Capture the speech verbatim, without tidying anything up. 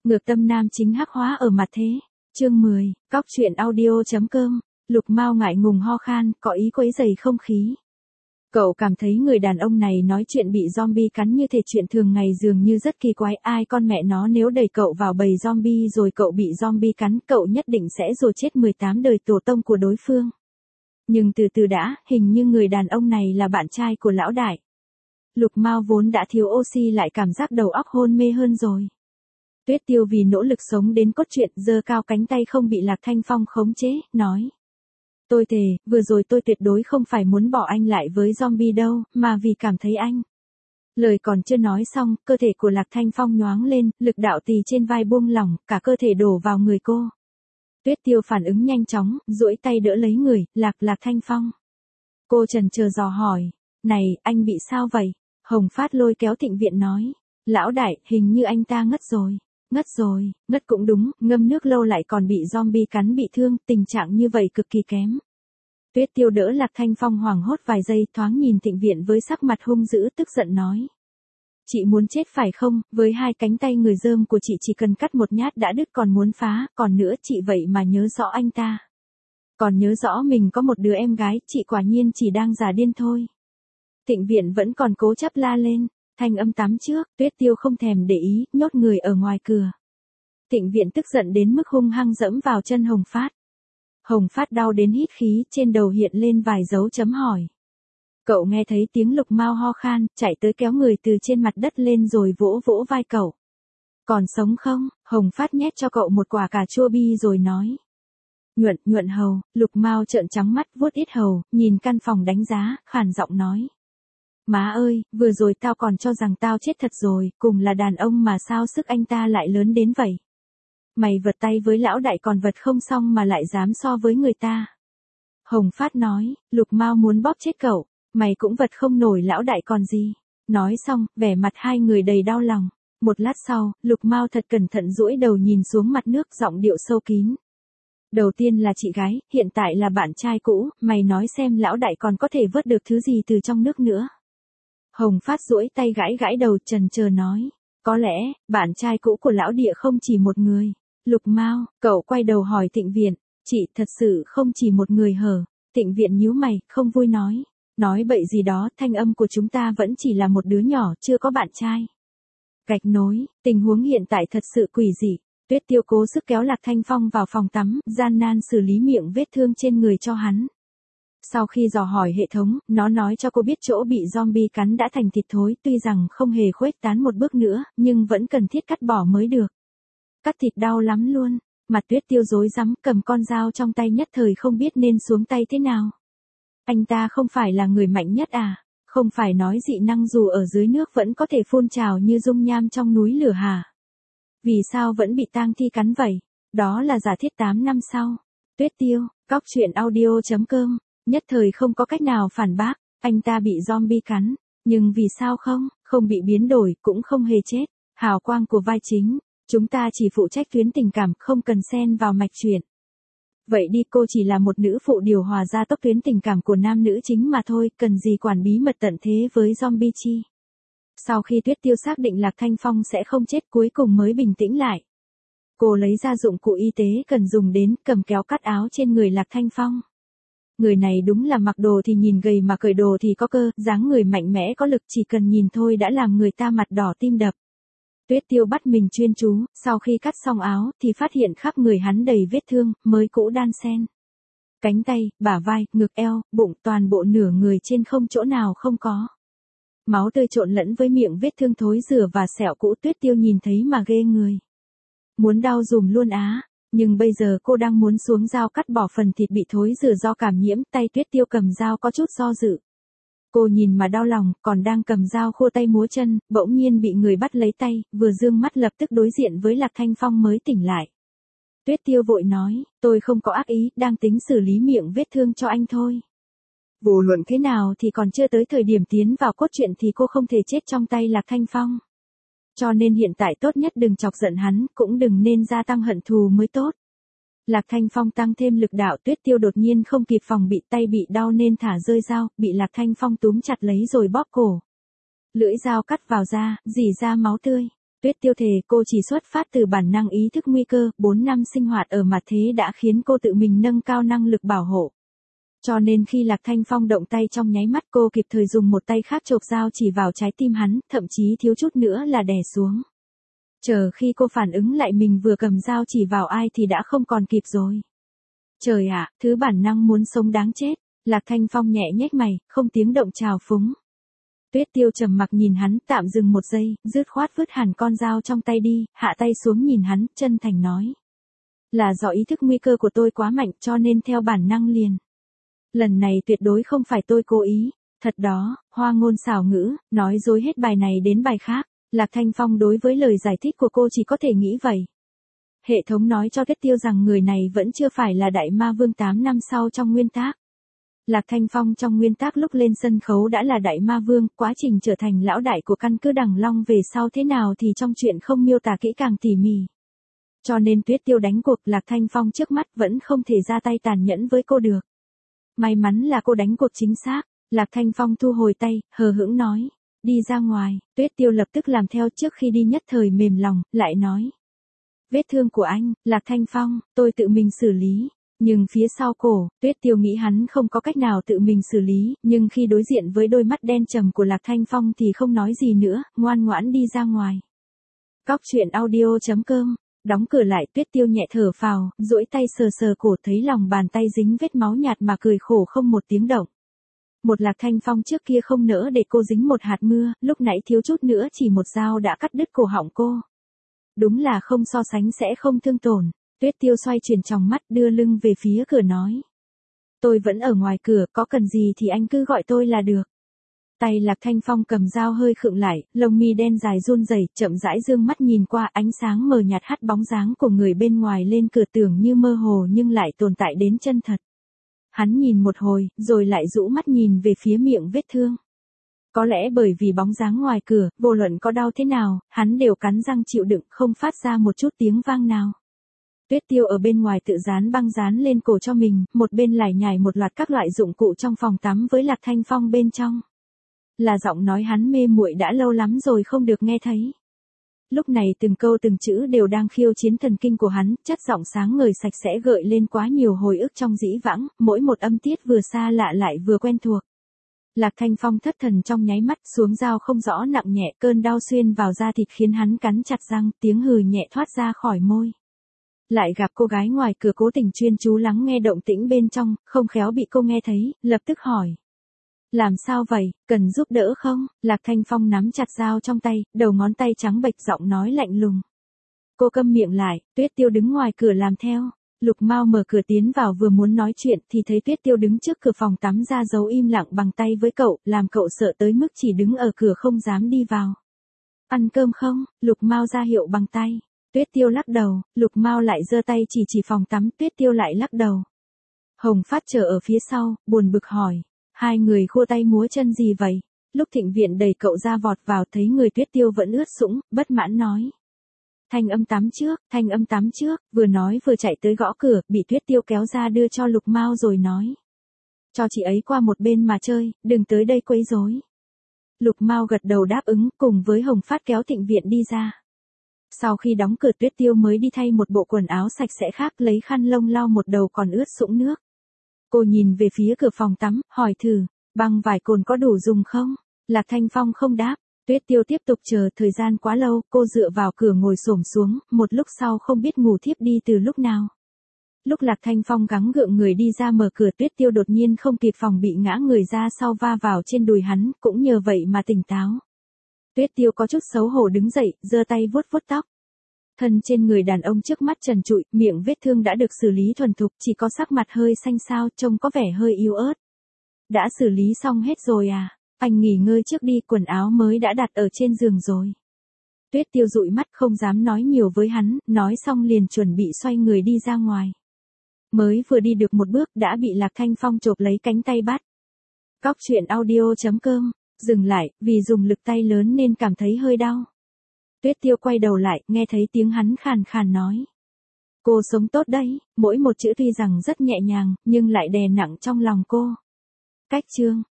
Ngược tâm nam chính hắc hóa ở mặt thế. Chương mười, cóc truyện audio.com, Lục Mao ngại ngùng ho khan, có ý quấy rầy không khí. Cậu cảm thấy người đàn ông này nói chuyện bị zombie cắn như thể chuyện thường ngày dường như rất kỳ quái, ai con mẹ nó nếu đẩy cậu vào bầy zombie rồi cậu bị zombie cắn, cậu nhất định sẽ rồi chết mười tám đời tổ tông của đối phương. Nhưng từ từ đã, hình như người đàn ông này là bạn trai của lão đại. Lục Mao vốn đã thiếu oxy lại cảm giác đầu óc hôn mê hơn rồi. Tuyết Tiêu vì nỗ lực sống đến cốt truyện, giơ cao cánh tay không bị Lạc Thanh Phong khống chế, nói. Tôi thề, vừa rồi tôi tuyệt đối không phải muốn bỏ anh lại với zombie đâu, mà vì cảm thấy anh. Lời còn chưa nói xong, cơ thể của Lạc Thanh Phong nhoáng lên, lực đạo tỳ trên vai buông lỏng, cả cơ thể đổ vào người cô. Tuyết Tiêu phản ứng nhanh chóng, duỗi tay đỡ lấy người, Lạc Lạc Thanh Phong. Cô chần chờ dò hỏi, này, anh bị sao vậy? Hồng Phát lôi kéo Thịnh Viện nói, lão đại, hình như anh ta ngất rồi. Ngất rồi, ngất cũng đúng, ngâm nước lâu lại còn bị zombie cắn bị thương, tình trạng như vậy cực kỳ kém. Tuyết Tiêu đỡ Lạc Thanh Phong hoảng hốt vài giây, thoáng nhìn Thịnh Viện với sắc mặt hung dữ tức giận nói. Chị muốn chết phải không, với hai cánh tay người dơm của chị chỉ cần cắt một nhát đã đứt còn muốn phá, còn nữa chị vậy mà nhớ rõ anh ta. Còn nhớ rõ mình có một đứa em gái, chị quả nhiên chỉ đang giả điên thôi. Thịnh Viện vẫn còn cố chấp la lên. Thanh âm tắm trước, Tuyết Tiêu không thèm để ý, nhốt người ở ngoài cửa. Thịnh Viện tức giận đến mức hung hăng dẫm vào chân Hồng Phát. Hồng Phát đau đến hít khí, trên đầu hiện lên vài dấu chấm hỏi. Cậu nghe thấy tiếng Lục Mao ho khan, chạy tới kéo người từ trên mặt đất lên rồi vỗ vỗ vai cậu. Còn sống không? Hồng Phát nhét cho cậu một quả cà chua bi rồi nói. Nhuận, nhuận hầu, Lục Mao trợn trắng mắt vuốt ít hầu, nhìn căn phòng đánh giá, khàn giọng nói. Má ơi, vừa rồi tao còn cho rằng tao chết thật rồi, cùng là đàn ông mà sao sức anh ta lại lớn đến vậy. Mày vật tay với lão đại còn vật không xong mà lại dám so với người ta. Hồng Phát nói, Lục Mao muốn bóp chết cậu, mày cũng vật không nổi lão đại còn gì. Nói xong, vẻ mặt hai người đầy đau lòng. Một lát sau, Lục Mao thật cẩn thận duỗi đầu nhìn xuống mặt nước, giọng điệu sâu kín. Đầu tiên là chị gái, hiện tại là bạn trai cũ, mày nói xem lão đại còn có thể vớt được thứ gì từ trong nước nữa. Hồng Phát duỗi tay gãi gãi đầu trần chờ nói, có lẽ, bạn trai cũ của lão địa không chỉ một người. Lục Mao, cậu quay đầu hỏi Thịnh Viện, chị thật sự không chỉ một người hở. Thịnh Viện nhíu mày, không vui nói, nói bậy gì đó, thanh âm của chúng ta vẫn chỉ là một đứa nhỏ, chưa có bạn trai. Gạch nối, tình huống hiện tại thật sự quỷ dị. Tuyết Tiêu cố sức kéo Lạc Thanh Phong vào phòng tắm, gian nan xử lý miệng vết thương trên người cho hắn. Sau khi dò hỏi hệ thống, nó nói cho cô biết chỗ bị zombie cắn đã thành thịt thối, tuy rằng không hề khuếch tán một bước nữa, nhưng vẫn cần thiết cắt bỏ mới được. Cắt thịt đau lắm luôn, mặt Tuyết Tiêu rối rắm, cầm con dao trong tay nhất thời không biết nên xuống tay thế nào. Anh ta không phải là người mạnh nhất à, không phải nói dị năng dù ở dưới nước vẫn có thể phun trào như dung nham trong núi lửa hả? Vì sao vẫn bị tang thi cắn vậy? Đó là giả thiết tám năm sau. Tuyết Tiêu, cóc truyện audio.com. Nhất thời không có cách nào phản bác, anh ta bị zombie cắn, nhưng vì sao không, không bị biến đổi, cũng không hề chết, hào quang của vai chính, chúng ta chỉ phụ trách tuyến tình cảm, không cần xen vào mạch truyện. Vậy đi, cô chỉ là một nữ phụ điều hòa gia tốc tuyến tình cảm của nam nữ chính mà thôi, cần gì quản bí mật tận thế với zombie chi. Sau khi Tuyết Tiêu xác định Lạc Thanh Phong sẽ không chết cuối cùng mới bình tĩnh lại. Cô lấy ra dụng cụ y tế cần dùng đến, cầm kéo cắt áo trên người Lạc Thanh Phong. Người này đúng là mặc đồ thì nhìn gầy mà cởi đồ thì có cơ, dáng người mạnh mẽ có lực, chỉ cần nhìn thôi đã làm người ta mặt đỏ tim đập. Tuyết Tiêu bắt mình chuyên chú, sau khi cắt xong áo thì phát hiện khắp người hắn đầy vết thương, mới cũ đan xen. Cánh tay, bả vai, ngực eo, bụng, toàn bộ nửa người trên không chỗ nào không có. Máu tươi trộn lẫn với miệng vết thương thối rữa và sẹo cũ, Tuyết Tiêu nhìn thấy mà ghê người. Muốn đau dùm luôn á. Nhưng bây giờ cô đang muốn xuống dao cắt bỏ phần thịt bị thối rữa do cảm nhiễm, tay Tuyết Tiêu cầm dao có chút do dự. Cô nhìn mà đau lòng, còn đang cầm dao khô tay múa chân, bỗng nhiên bị người bắt lấy tay, vừa dương mắt lập tức đối diện với Lạc Thanh Phong mới tỉnh lại. Tuyết Tiêu vội nói, tôi không có ác ý, đang tính xử lý miệng vết thương cho anh thôi. Vô luận thế nào thì còn chưa tới thời điểm tiến vào cốt truyện thì cô không thể chết trong tay Lạc Thanh Phong. Cho nên hiện tại tốt nhất đừng chọc giận hắn, cũng đừng nên gia tăng hận thù mới tốt. Lạc Thanh Phong tăng thêm lực đạo, Tuyết Tiêu đột nhiên không kịp phòng bị, tay bị đau nên thả rơi dao, bị Lạc Thanh Phong túm chặt lấy rồi bóp cổ. Lưỡi dao cắt vào da, rỉ ra máu tươi. Tuyết Tiêu thề cô chỉ xuất phát từ bản năng ý thức nguy cơ, bốn năm sinh hoạt ở mặt thế đã khiến cô tự mình nâng cao năng lực bảo hộ. Cho nên khi Lạc Thanh Phong động tay trong nháy mắt cô kịp thời dùng một tay khác chộp dao chỉ vào trái tim hắn, thậm chí thiếu chút nữa là đè xuống. Chờ khi cô phản ứng lại mình vừa cầm dao chỉ vào ai thì đã không còn kịp rồi. Trời ạ, thứ bản năng muốn sống đáng chết. Lạc Thanh Phong nhẹ nhếch mày, không tiếng động chào phúng. Tuyết Tiêu trầm mặc nhìn hắn, tạm dừng một giây, dứt khoát vứt hẳn con dao trong tay đi, hạ tay xuống nhìn hắn, chân thành nói. Là do ý thức nguy cơ của tôi quá mạnh cho nên theo bản năng liền. Lần này tuyệt đối không phải tôi cố ý, thật đó, hoa ngôn xảo ngữ, nói dối hết bài này đến bài khác. Lạc Thanh Phong đối với lời giải thích của cô chỉ có thể nghĩ vậy. Hệ thống nói cho Tuyết Tiêu rằng người này vẫn chưa phải là đại ma vương tám năm sau trong nguyên tác. Lạc Thanh Phong trong nguyên tác lúc lên sân khấu đã là đại ma vương, quá trình trở thành lão đại của căn cứ Đằng Long về sau thế nào thì trong chuyện không miêu tả kỹ càng tỉ mỉ. Cho nên Tuyết Tiêu đánh cuộc Lạc Thanh Phong trước mắt vẫn không thể ra tay tàn nhẫn với cô được. May mắn là cô đánh cuộc chính xác, Lạc Thanh Phong thu hồi tay, hờ hững nói. Đi ra ngoài, Tuyết Tiêu lập tức làm theo trước khi đi nhất thời mềm lòng, lại nói. Vết thương của anh, Lạc Thanh Phong, tôi tự mình xử lý. Nhưng phía sau cổ, Tuyết Tiêu nghĩ hắn không có cách nào tự mình xử lý, nhưng khi đối diện với đôi mắt đen trầm của Lạc Thanh Phong thì không nói gì nữa, ngoan ngoãn đi ra ngoài. Cóc truyện audio chấm com, đóng cửa lại Tuyết Tiêu nhẹ thở phào, duỗi tay sờ sờ cổ thấy lòng bàn tay dính vết máu nhạt mà cười khổ không một tiếng động. Một Lạc Thanh Phong trước kia không nỡ để cô dính một hạt mưa, lúc nãy thiếu chút nữa chỉ một dao đã cắt đứt cổ họng cô. Đúng là không so sánh sẽ không thương tổn. Tuyết Tiêu xoay chuyển tròng mắt đưa lưng về phía cửa nói. Tôi vẫn ở ngoài cửa, có cần gì thì anh cứ gọi tôi là được. Tay Lạc Thanh Phong cầm dao hơi khựng lại, lông mi đen dài run rẩy, chậm rãi dương mắt nhìn qua ánh sáng mờ nhạt hắt bóng dáng của người bên ngoài lên cửa tưởng như mơ hồ nhưng lại tồn tại đến chân thật. Hắn nhìn một hồi, rồi lại rũ mắt nhìn về phía miệng vết thương. Có lẽ bởi vì bóng dáng ngoài cửa, vô luận có đau thế nào, hắn đều cắn răng chịu đựng không phát ra một chút tiếng vang nào. Tuyết Tiêu ở bên ngoài tự dán băng dán lên cổ cho mình, một bên lải nhải một loạt các loại dụng cụ trong phòng tắm với Lạc Thanh Phong bên trong. Là giọng nói hắn mê muội đã lâu lắm rồi không được nghe thấy. Lúc này từng câu từng chữ đều đang khiêu chiến thần kinh của hắn, chất giọng sáng ngời sạch sẽ gợi lên quá nhiều hồi ức trong dĩ vãng, mỗi một âm tiết vừa xa lạ lại vừa quen thuộc. Lạc Thanh Phong thất thần trong nháy mắt, xuống dao không rõ nặng nhẹ, cơn đau xuyên vào da thịt khiến hắn cắn chặt răng, tiếng hừ nhẹ thoát ra khỏi môi. Lại gặp cô gái ngoài cửa cố tình chuyên chú lắng nghe động tĩnh bên trong, không khéo bị cô nghe thấy, lập tức hỏi. Làm sao vậy, cần giúp đỡ không? Lạc Thanh Phong nắm chặt dao trong tay, đầu ngón tay trắng bệch giọng nói lạnh lùng. Cô câm miệng lại, Tuyết Tiêu đứng ngoài cửa làm theo. Lục Mao mở cửa tiến vào vừa muốn nói chuyện thì thấy Tuyết Tiêu đứng trước cửa phòng tắm ra dấu im lặng bằng tay với cậu, làm cậu sợ tới mức chỉ đứng ở cửa không dám đi vào. Ăn cơm không? Lục Mao ra hiệu bằng tay. Tuyết Tiêu lắc đầu, Lục Mao lại giơ tay chỉ chỉ phòng tắm, Tuyết Tiêu lại lắc đầu. Hồng Phát chờ ở phía sau, buồn bực hỏi. Hai người khua tay múa chân gì vậy? Lúc Thịnh Viện đẩy cậu ra vọt vào thấy người Tuyết Tiêu vẫn ướt sũng, bất mãn nói. Thanh Âm tắm trước, Thanh Âm tắm trước, vừa nói vừa chạy tới gõ cửa, bị Tuyết Tiêu kéo ra đưa cho Lục Mao rồi nói. Cho chị ấy qua một bên mà chơi, đừng tới đây quấy rối. Lục Mao gật đầu đáp ứng, cùng với Hồng Phát kéo Thịnh Viện đi ra. Sau khi đóng cửa Tuyết Tiêu mới đi thay một bộ quần áo sạch sẽ khác lấy khăn lông lau một đầu còn ướt sũng nước. Cô nhìn về phía cửa phòng tắm, hỏi thử, băng vải cồn có đủ dùng không? Lạc Thanh Phong không đáp, Tuyết Tiêu tiếp tục chờ thời gian quá lâu, cô dựa vào cửa ngồi xổm xuống, một lúc sau không biết ngủ thiếp đi từ lúc nào. Lúc Lạc Thanh Phong gắng gượng người đi ra mở cửa Tuyết Tiêu đột nhiên không kịp phòng bị ngã người ra sau va vào trên đùi hắn, cũng nhờ vậy mà tỉnh táo. Tuyết Tiêu có chút xấu hổ đứng dậy, giơ tay vuốt vuốt tóc. Thân trên người đàn ông trước mắt trần trụi, miệng vết thương đã được xử lý thuần thục, chỉ có sắc mặt hơi xanh xao, trông có vẻ hơi yếu ớt. Đã xử lý xong hết rồi à? Anh nghỉ ngơi trước đi, quần áo mới đã đặt ở trên giường rồi. Tuyết Tiêu dụi mắt không dám nói nhiều với hắn, nói xong liền chuẩn bị xoay người đi ra ngoài. Mới vừa đi được một bước đã bị Lạc Thanh Phong chộp lấy cánh tay bắt. Cóc truyện audio chấm com, dừng lại, vì dùng lực tay lớn nên cảm thấy hơi đau. Tuyết Tiêu quay đầu lại, nghe thấy tiếng hắn khàn khàn nói. Cô sống tốt đấy, mỗi một chữ tuy rằng rất nhẹ nhàng, nhưng lại đè nặng trong lòng cô. Cách chương.